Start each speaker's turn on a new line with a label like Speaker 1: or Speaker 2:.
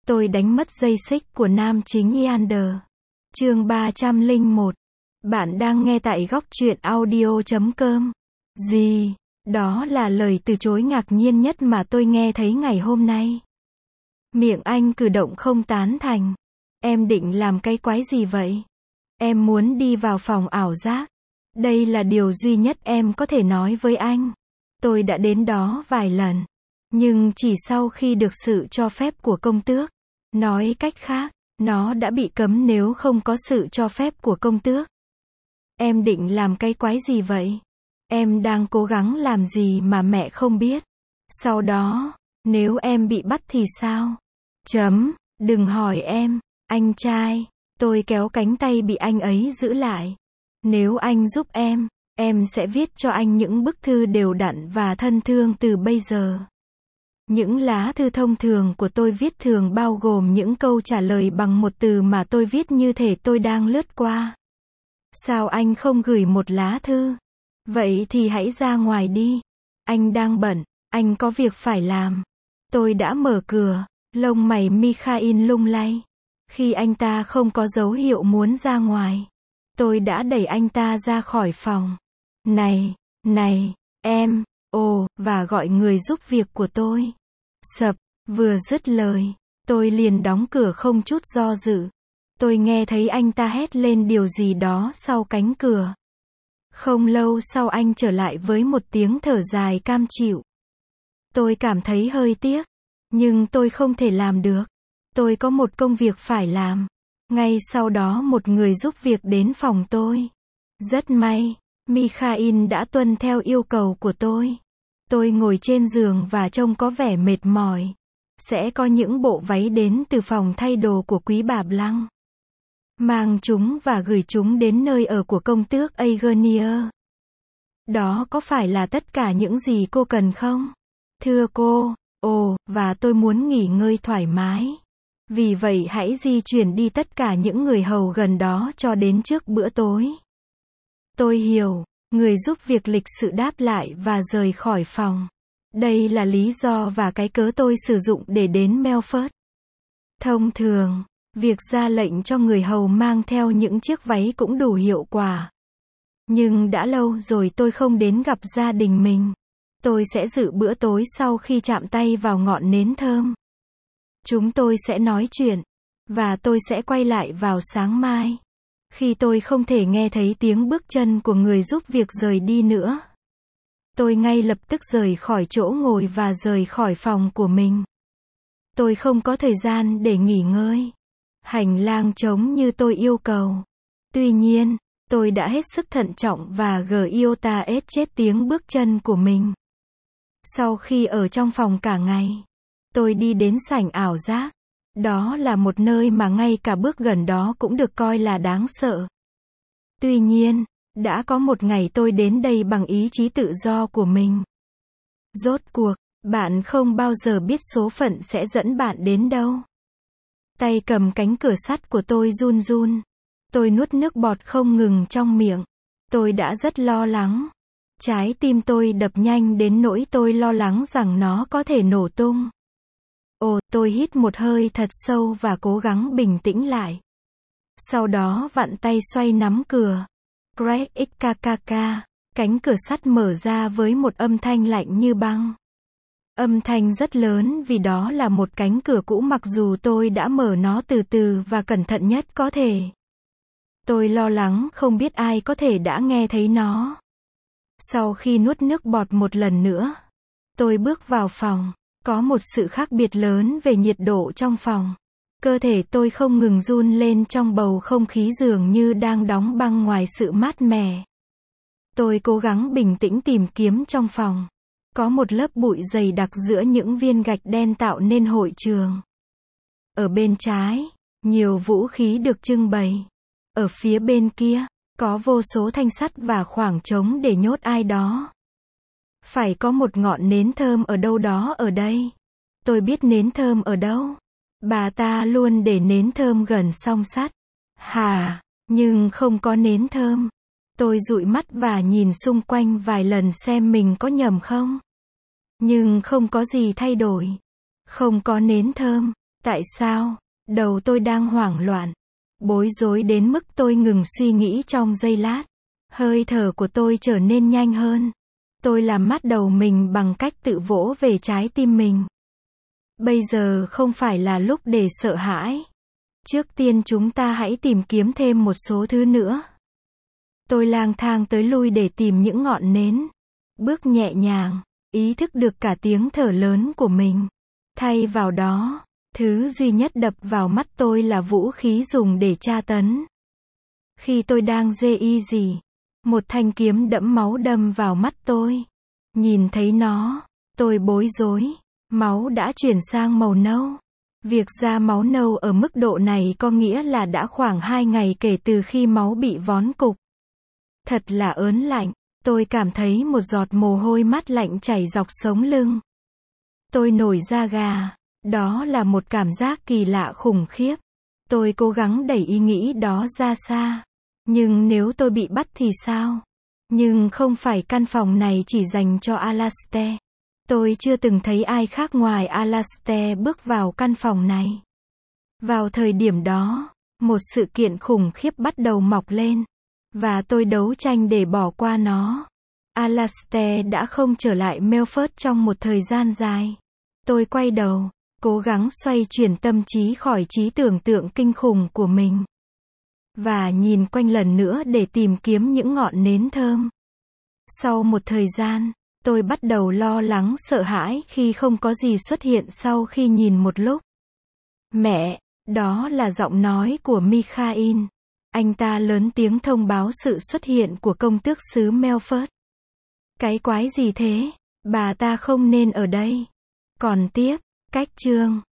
Speaker 1: Tôi đánh mất dây xích của nam chính Yander. Chương 301. Bạn đang nghe tại góc truyện audio.com. Gì? Đó là lời từ chối ngạc nhiên nhất mà tôi nghe thấy ngày hôm nay. Miệng anh cử động không tán thành. Em định làm cái quái gì vậy? Em muốn đi vào phòng ảo giác. Đây là điều duy nhất em có thể nói với anh. Tôi đã đến đó vài lần. Nhưng chỉ sau khi được sự cho phép của công tước. Nói cách khác, nó đã bị cấm nếu không có sự cho phép của công tước. Em định làm cái quái gì vậy? Em đang cố gắng làm gì mà mẹ không biết? Sau đó, nếu em bị bắt thì sao? Đừng hỏi em, anh trai. Tôi kéo cánh tay bị anh ấy giữ lại. Nếu anh giúp em sẽ viết cho anh những bức thư đều đặn và thân thương từ bây giờ. Những lá thư thông thường của tôi viết thường bao gồm những câu trả lời bằng một từ mà tôi viết như thể tôi đang lướt qua. Sao anh không gửi một lá thư? Vậy thì hãy ra ngoài đi. Anh đang bận, anh có việc phải làm. Tôi đã mở cửa, lông mày Mikhail lung lay. Khi anh ta không có dấu hiệu muốn ra ngoài, tôi đã đẩy anh ta ra khỏi phòng. Này, em, và gọi người giúp việc của tôi. Vừa dứt lời, tôi liền đóng cửa không chút do dự. Tôi nghe thấy anh ta hét lên điều gì đó sau cánh cửa. Không lâu sau anh trở lại với một tiếng thở dài cam chịu. Tôi cảm thấy hơi tiếc, nhưng tôi không thể làm được. Tôi có một công việc phải làm. Ngay sau đó một người giúp việc đến phòng tôi. Rất may, Mikhail đã tuân theo yêu cầu của tôi. Tôi ngồi trên giường và trông có vẻ mệt mỏi. Sẽ có những bộ váy đến từ phòng thay đồ của quý bà Blanc. Mang chúng và gửi chúng đến nơi ở của công tước Aegonier. Đó có phải là tất cả những gì cô cần không? Thưa cô, và tôi muốn nghỉ ngơi thoải mái. Vì vậy hãy di chuyển đi tất cả những người hầu gần đó cho đến trước bữa tối. Tôi hiểu, người giúp việc lịch sự đáp lại và rời khỏi phòng. Đây là lý do và cái cớ tôi sử dụng để đến Melford. Thông thường, việc ra lệnh cho người hầu mang theo những chiếc váy cũng đủ hiệu quả. Nhưng đã lâu rồi tôi không đến gặp gia đình mình. Tôi sẽ dự bữa tối sau khi chạm tay vào ngọn nến thơm. Chúng tôi sẽ nói chuyện. Và tôi sẽ quay lại vào sáng mai. Khi tôi không thể nghe thấy tiếng bước chân của người giúp việc rời đi nữa. Tôi ngay lập tức rời khỏi chỗ ngồi và rời khỏi phòng của mình. Tôi không có thời gian để nghỉ ngơi. Hành lang trống như tôi yêu cầu. Tuy nhiên, tôi đã hết sức thận trọng và iota chết tiếng bước chân của mình. Sau khi ở trong phòng cả ngày, tôi đi đến sảnh ảo giác. Đó là một nơi mà ngay cả bước gần đó cũng được coi là đáng sợ. Tuy nhiên, đã có một ngày tôi đến đây bằng ý chí tự do của mình. Rốt cuộc, bạn không bao giờ biết số phận sẽ dẫn bạn đến đâu. Tay cầm cánh cửa sắt của tôi run run. Tôi nuốt nước bọt không ngừng trong miệng. Tôi đã rất lo lắng. Trái tim tôi đập nhanh đến nỗi tôi lo lắng rằng nó có thể nổ tung. Tôi hít một hơi thật sâu và cố gắng bình tĩnh lại. Sau đó vặn tay xoay nắm cửa. Crack xkk. Cánh cửa sắt mở ra với một âm thanh lạnh như băng. Âm thanh rất lớn vì đó là một cánh cửa cũ mặc dù tôi đã mở nó từ từ và cẩn thận nhất có thể. Tôi lo lắng không biết ai có thể đã nghe thấy nó. Sau khi nuốt nước bọt một lần nữa, tôi bước vào phòng. Có một sự khác biệt lớn về nhiệt độ trong phòng. Cơ thể tôi không ngừng run lên trong bầu không khí dường như đang đóng băng ngoài sự mát mẻ. Tôi cố gắng bình tĩnh tìm kiếm trong phòng. Có một lớp bụi dày đặc giữa những viên gạch đen tạo nên hội trường. Ở bên trái, nhiều vũ khí được trưng bày. Ở phía bên kia, có vô số thanh sắt và khoảng trống để nhốt ai đó. Phải có một ngọn nến thơm ở đâu đó ở đây. Tôi biết nến thơm ở đâu. Bà ta luôn để nến thơm gần song sắt. Nhưng không có nến thơm. Tôi dụi mắt và nhìn xung quanh vài lần xem mình có nhầm không. Nhưng không có gì thay đổi. Không có nến thơm. Tại sao? Đầu tôi đang hoảng loạn, bối rối đến mức tôi ngừng suy nghĩ trong giây lát. Hơi thở của tôi trở nên nhanh hơn. Tôi làm mát đầu mình bằng cách tự vỗ về trái tim mình. Bây giờ không phải là lúc để sợ hãi. Trước tiên chúng ta hãy tìm kiếm thêm một số thứ nữa. Tôi lang thang tới lui để tìm những ngọn nến. Bước nhẹ nhàng, ý thức được cả tiếng thở lớn của mình. Thay vào đó, thứ duy nhất đập vào mắt tôi là vũ khí dùng để tra tấn. Khi tôi đang một thanh kiếm đẫm máu đâm vào mắt tôi. Nhìn thấy nó, tôi bối rối. Máu đã chuyển sang màu nâu. Việc ra máu nâu ở mức độ này có nghĩa là đã khoảng 2 ngày kể từ khi máu bị vón cục. Thật là ớn lạnh. Tôi cảm thấy một giọt mồ hôi mát lạnh chảy dọc sống lưng. Tôi nổi da gà. Đó là một cảm giác kỳ lạ khủng khiếp. Tôi cố gắng đẩy ý nghĩ đó ra xa. Nhưng nếu tôi bị bắt thì sao? Nhưng không phải căn phòng này chỉ dành cho Alastair. Tôi chưa từng thấy ai khác ngoài Alastair bước vào căn phòng này. Vào thời điểm đó, một sự kiện khủng khiếp bắt đầu mọc lên. Và tôi đấu tranh để bỏ qua nó. Alastair đã không trở lại Melford trong một thời gian dài. Tôi quay đầu, cố gắng xoay chuyển tâm trí khỏi trí tưởng tượng kinh khủng của mình. Và nhìn quanh lần nữa để tìm kiếm những ngọn nến thơm. Sau một thời gian, tôi bắt đầu lo lắng sợ hãi khi không có gì xuất hiện sau khi nhìn một lúc. Mẹ, đó là giọng nói của Mikhail. Anh ta lớn tiếng thông báo sự xuất hiện của công tước xứ Melford. Cái quái gì thế? Bà ta không nên ở đây. Còn tiếp, cách chương